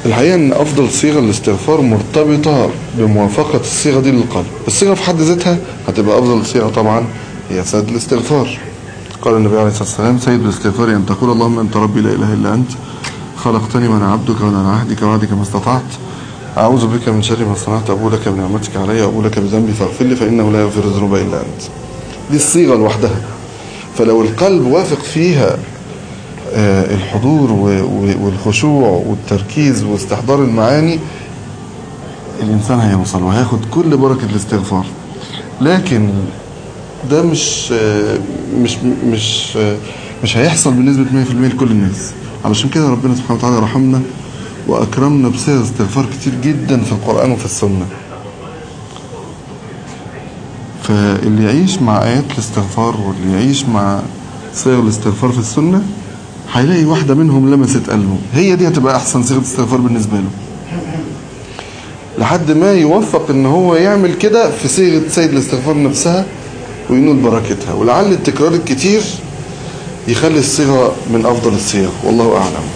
الحقيقة ان افضل صيغة للاستغفار مرتبطة بموافقة الصيغة دي للقلب. الصيغة في حد ذاتها هتبقى افضل صيغة طبعا هي سيد الاستغفار. قال النبي عليه الصلاة والسلام: سيد الاستغفار ان تقول اللهم انت ربي لا اله الا انت خلقتني وانا عبدك وانا على عهدك ووعدك ما استطعت اعوذ بك من شر ما صنعت ابو لك بنعمتك علي وابو لك بذنبي فاغفر لي فانه لا يغفر الذنوب الا انت. دي الصيغة لوحدها. فلو القلب وافق فيها الحضور والخشوع والتركيز واستحضار المعاني، الإنسان هيوصل وهياخد كل بركة الاستغفار. لكن ده مش هيحصل بنسبة 100% لكل الناس. علشان كده ربنا سبحانه وتعالى رحمنا وأكرمنا بصيغ استغفار كتير جدا في القرآن وفي السنة. فاللي يعيش مع آيات الاستغفار واللي يعيش مع صيغ الاستغفار في السنة هيلاقي واحدة منهم لمست قلبه، هي دي هتبقى أحسن صيغة استغفار بالنسبة له، لحد ما يوفق ان هو يعمل كده في صيغة سيد الاستغفار نفسها وينول بركتها. ولعل التكرار الكتير يخلي الصيغة من أفضل الصيغ، والله أعلم.